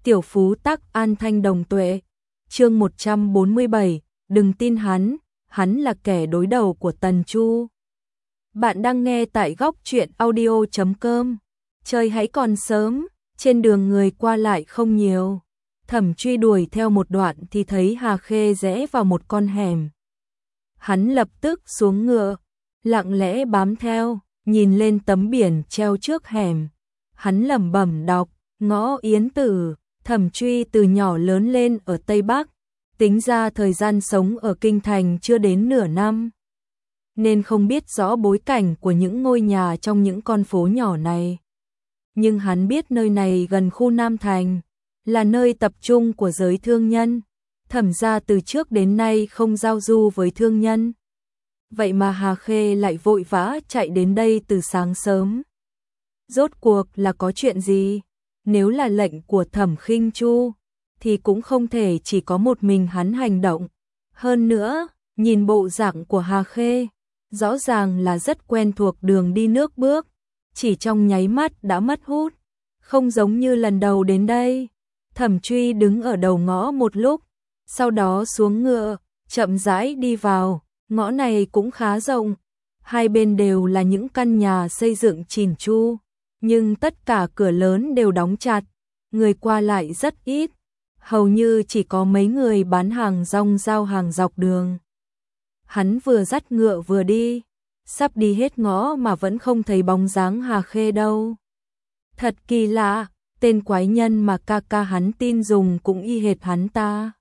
Tiểu phú tắc an thanh đồng tuệ. Chương 147, đừng tin hắn là kẻ đối đầu của Tần Chu. Bạn đang nghe tại góc truyện audio.com. Trời hãy còn sớm, trên đường người qua lại không nhiều. Thẩm Truy đuổi theo một đoạn thì thấy Hà Khê rẽ vào một con hẻm. Hắn lập tức xuống ngựa, lặng lẽ bám theo, nhìn lên tấm biển treo trước hẻm. Hắn lẩm bẩm đọc, Ngõ Yến Tử. Thẩm Truy từ nhỏ lớn lên ở Tây Bắc, tính ra thời gian sống ở Kinh Thành chưa đến nửa năm, nên không biết rõ bối cảnh của những ngôi nhà trong những con phố nhỏ này. Nhưng hắn biết nơi này gần khu Nam Thành, là nơi tập trung của giới thương nhân. Thẩm gia từ trước đến nay không giao du với thương nhân. Vậy mà Hà Khê lại vội vã chạy đến đây từ sáng sớm. Rốt cuộc là có chuyện gì? Nếu là lệnh của Thẩm Khinh Chu, thì cũng không thể chỉ có một mình hắn hành động. Hơn nữa, nhìn bộ dạng của Hà Khê, rõ ràng là rất quen thuộc đường đi nước bước, chỉ trong nháy mắt đã mất hút, không giống như lần đầu đến đây. Thẩm Truy đứng ở đầu ngõ một lúc, sau đó xuống ngựa, chậm rãi đi vào. Ngõ này cũng khá rộng, hai bên đều là những căn nhà xây dựng chỉn chu, nhưng tất cả cửa lớn đều đóng chặt, người qua lại rất ít, hầu như chỉ có mấy người bán hàng rong giao hàng dọc đường. Hắn vừa dắt ngựa vừa đi, sắp đi hết ngõ mà vẫn không thấy bóng dáng Hà Khê đâu. Thật kỳ lạ, tên quái nhân mà ca ca hắn tin dùng cũng y hệt hắn ta.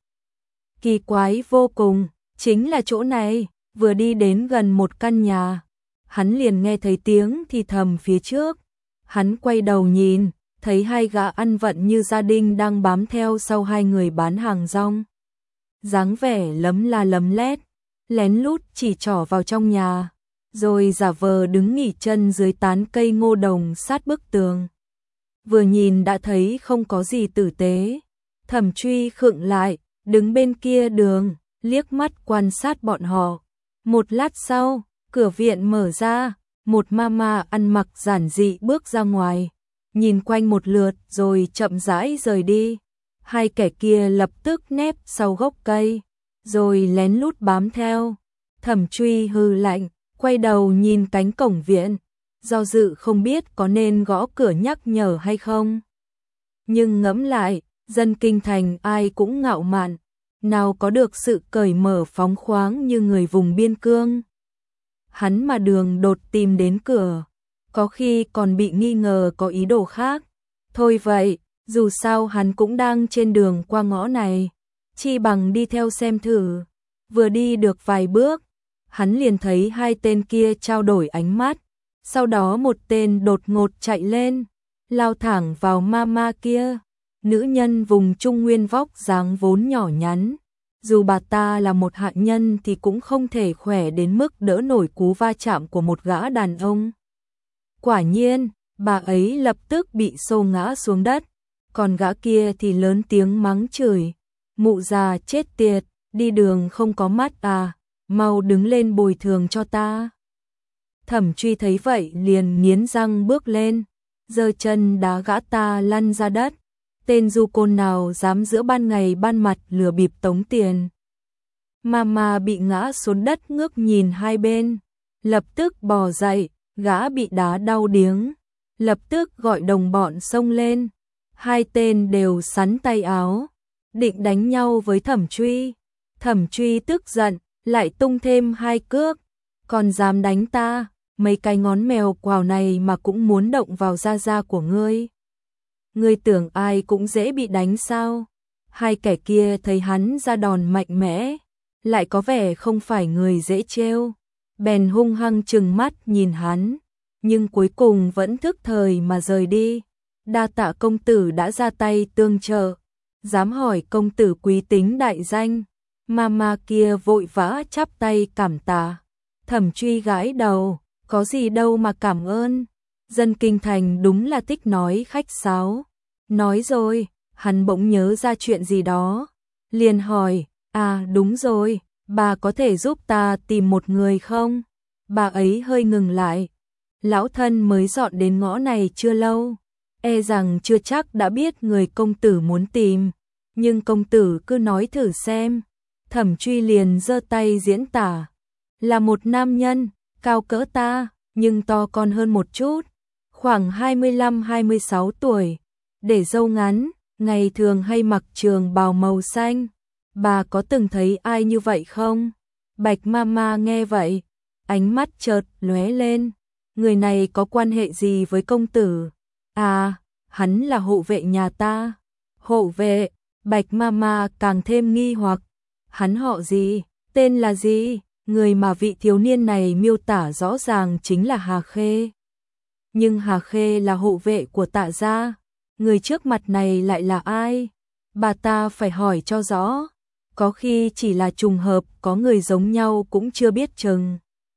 Kỳ quái vô cùng, chính là chỗ này. Vừa đi đến gần một căn nhà, hắn liền nghe thấy tiếng thì thầm phía trước. Hắn quay đầu nhìn, thấy hai gã ăn vận như gia đình đang bám theo sau hai người bán hàng rong. Dáng vẻ lấm la lấm lét, lén lút chỉ trỏ vào trong nhà, rồi giả vờ đứng nghỉ chân dưới tán cây ngô đồng sát bức tường. Vừa nhìn đã thấy không có gì tử tế. Thẩm Truy khựng lại, đứng bên kia đường, liếc mắt quan sát bọn họ. Một lát sau, cửa viện mở ra, một mama ăn mặc giản dị bước ra ngoài, nhìn quanh một lượt rồi chậm rãi rời đi. Hai kẻ kia lập tức nép sau gốc cây, rồi lén lút bám theo. Thẩm Truy hừ lạnh, quay đầu nhìn cánh cổng viện, do dự không biết có nên gõ cửa nhắc nhở hay không. Nhưng ngẫm lại, dân Kinh Thành ai cũng ngạo mạn, nào có được sự cởi mở phóng khoáng như người vùng biên cương. Hắn mà đường đột tìm đến cửa, có khi còn bị nghi ngờ có ý đồ khác. Thôi vậy, dù sao hắn cũng đang trên đường qua ngõ này, chi bằng đi theo xem thử. Vừa đi được vài bước, hắn liền thấy hai tên kia trao đổi ánh mắt, sau đó một tên đột ngột chạy lên, lao thẳng vào mama kia. Nữ nhân vùng Trung Nguyên vóc dáng vốn nhỏ nhắn, dù bà ta là một hạ nhân thì cũng không thể khỏe đến mức đỡ nổi cú va chạm của một gã đàn ông. Quả nhiên, bà ấy lập tức bị xô ngã xuống đất, còn gã kia thì lớn tiếng mắng chửi, mụ già chết tiệt, đi đường không có mắt à, mau đứng lên bồi thường cho ta. Thẩm Truy thấy vậy liền nghiến răng bước lên, giơ chân đá gã ta lăn ra đất. Tên du côn nào dám giữa ban ngày ban mặt lừa bịp tống tiền. Mama bị ngã xuống đất ngước nhìn hai bên, lập tức bò dậy, gã bị đá đau điếng, lập tức gọi đồng bọn xông lên. Hai tên đều sắn tay áo, định đánh nhau với Thẩm Truy. Thẩm Truy tức giận, lại tung thêm hai cước, còn dám đánh ta, mấy cái ngón mèo quào này mà cũng muốn động vào da da của ngươi. Ngươi tưởng ai cũng dễ bị đánh sao? Hai kẻ kia thấy hắn ra đòn mạnh mẽ, lại có vẻ không phải người dễ trêu, bèn hung hăng trừng mắt nhìn hắn, nhưng cuối cùng vẫn thức thời mà rời đi. Đa tạ công tử đã ra tay tương trợ, dám hỏi công tử quý tính đại danh. Mama kia vội vã chắp tay cảm tạ. Thẩm Truy gãi đầu, có gì đâu mà cảm ơn. Dân Kinh Thành đúng là thích nói khách sáo. Nói rồi, hắn bỗng nhớ ra chuyện gì đó, liền hỏi, à đúng rồi, bà có thể giúp ta tìm một người không? Bà ấy hơi ngừng lại, lão thân mới dọn đến ngõ này chưa lâu, e rằng chưa chắc đã biết người công tử muốn tìm, nhưng công tử cứ nói thử xem. Thẩm Truy liền giơ tay diễn tả, là một nam nhân, cao cỡ ta, nhưng to con hơn một chút, khoảng 25-26 tuổi, để râu ngắn, ngày thường hay mặc trường bào màu xanh. Bà có từng thấy ai như vậy không? Bạch Mama nghe vậy, ánh mắt chợt lóe lên, người này có quan hệ gì với công tử? À, hắn là hộ vệ nhà ta. Hộ vệ? Bạch Mama càng thêm nghi hoặc, hắn họ gì, tên là gì? Người mà vị thiếu niên này miêu tả rõ ràng chính là Hà Khê. Nhưng Hà Khê là hộ vệ của Tạ gia, người trước mặt này lại là ai? Bà ta phải hỏi cho rõ, có khi chỉ là trùng hợp có người giống nhau cũng chưa biết chừng.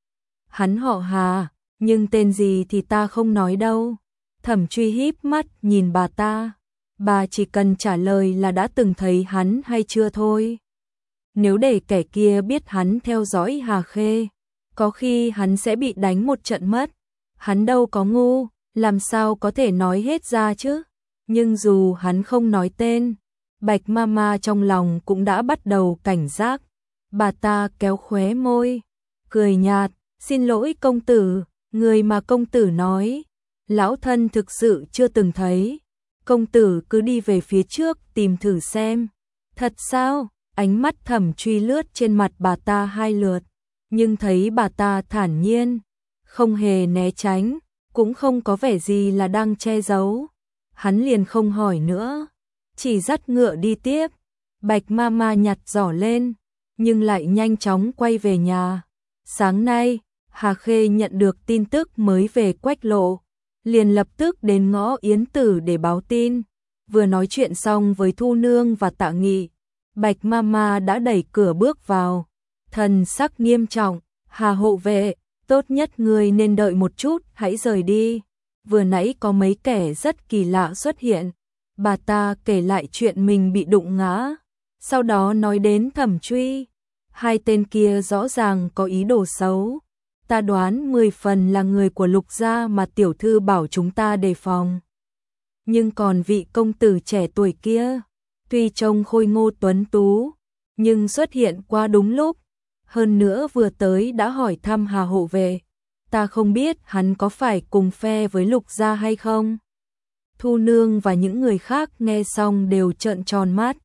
Hắn họ Hà, nhưng tên gì thì ta không nói đâu. Thẩm Truy híp mắt nhìn bà ta, bà chỉ cần trả lời là đã từng thấy hắn hay chưa thôi. Nếu để kẻ kia biết hắn theo dõi Hà Khê, có khi hắn sẽ bị đánh một trận mất. Hắn đâu có ngu, làm sao có thể nói hết ra chứ? Nhưng dù hắn không nói tên, Bạch Mama trong lòng cũng đã bắt đầu cảnh giác. Bà ta kéo khóe môi, cười nhạt, xin lỗi công tử, người mà công tử nói, lão thân thực sự chưa từng thấy. Công tử cứ đi về phía trước tìm thử xem. Thật sao? Ánh mắt Thẩm Truy lướt trên mặt bà ta 2 lượt, nhưng thấy bà ta thản nhiên, không hề né tránh, cũng không có vẻ gì là đang che giấu. Hắn liền không hỏi nữa, chỉ dắt ngựa đi tiếp. Bạch Mama nhặt giỏ lên, nhưng lại nhanh chóng quay về nhà. Sáng nay, Hà Khê nhận được tin tức mới về Quách Lộ, liền lập tức đến ngõ Yến Tử để báo tin. Vừa nói chuyện xong với Thu Nương và Tạ Nghị, Bạch Mama đã đẩy cửa bước vào, thần sắc nghiêm trọng, Hà hộ vệ, tốt nhất người nên đợi một chút, hãy rời đi. Vừa nãy có mấy kẻ rất kỳ lạ xuất hiện. Bà ta kể lại chuyện mình bị đụng ngã, sau đó nói đến Thẩm Truy. 2 tên kia rõ ràng có ý đồ xấu. Ta đoán 10 phần là người của Lục gia mà tiểu thư bảo chúng ta đề phòng. Nhưng còn vị công tử trẻ tuổi kia, tuy trông khôi ngô tuấn tú, nhưng xuất hiện qua đúng lúc. Hơn nữa vừa tới đã hỏi thăm Hà hộ vệ. Ta không biết hắn có phải cùng phe với Lục gia hay không. Thu Nương và những người khác nghe xong đều trợn tròn mắt.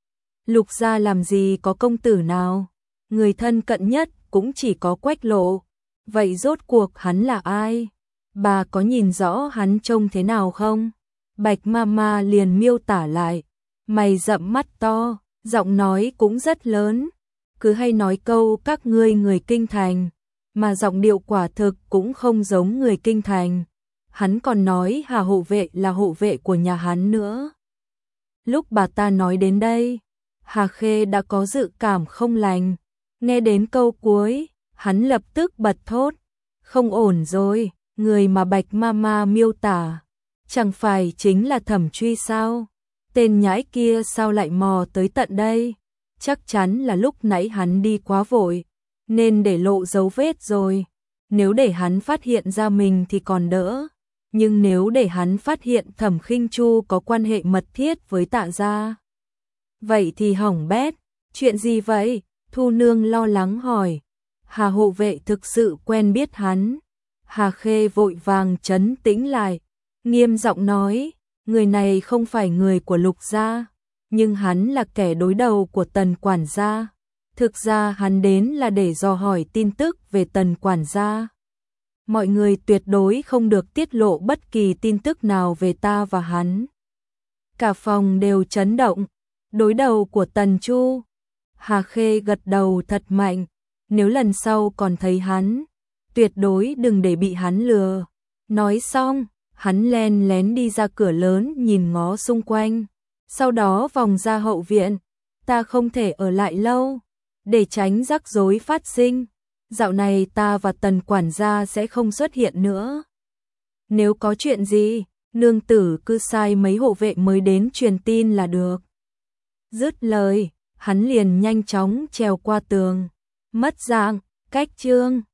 Lục gia làm gì có công tử nào, người thân cận nhất cũng chỉ có Quách Lộ. Vậy rốt cuộc hắn là ai? Bà có nhìn rõ hắn trông thế nào không? Bạch Mama liền miêu tả lại, mày rậm mắt to, giọng nói cũng rất lớn, cứ hay nói câu các ngươi người kinh thành, mà giọng điệu quả thực cũng không giống người kinh thành. Hắn còn nói Hà hộ vệ là hộ vệ của nhà hắn nữa. Lúc bà ta nói đến đây, Hà Khê đã có dự cảm không lành. Nghe đến câu cuối, hắn lập tức bật thốt, không ổn rồi, người mà Bạch Mama miêu tả, chẳng phải chính là Thẩm Truy sao? Tên nhãi kia sao lại mò tới tận đây? Chắc chắn là lúc nãy hắn đi quá vội, nên để lộ dấu vết rồi. Nếu để hắn phát hiện ra mình thì còn đỡ, nhưng nếu để hắn phát hiện Thẩm Khinh Chu có quan hệ mật thiết với Tạ gia, vậy thì hỏng bét. Chuyện gì vậy? Thu Nương lo lắng hỏi. Hà hộ vệ thực sự quen biết hắn. Hà Khê vội vàng trấn tĩnh lại, nghiêm giọng nói, người này không phải người của Lục gia, nhưng hắn là kẻ đối đầu của Tần quản gia. Thực ra hắn đến là để dò hỏi tin tức về Tần quản gia. Mọi người tuyệt đối không được tiết lộ bất kỳ tin tức nào về ta và hắn. Cả phòng đều chấn động. Đối đầu của Tần Chu. Hà Khê gật đầu thật mạnh. Nếu lần sau còn thấy hắn, tuyệt đối đừng để bị hắn lừa. Nói xong, hắn len lén đi ra cửa lớn nhìn ngó xung quanh. Sau đó vòng ra hậu viện. Ta không thể ở lại lâu, để tránh rắc rối phát sinh. Dạo này ta và Tần quản gia sẽ không xuất hiện nữa. Nếu có chuyện gì, nương tử cứ sai mấy hộ vệ mới đến truyền tin là được. Dứt lời, hắn liền nhanh chóng trèo qua tường, mất dạng, cách chương.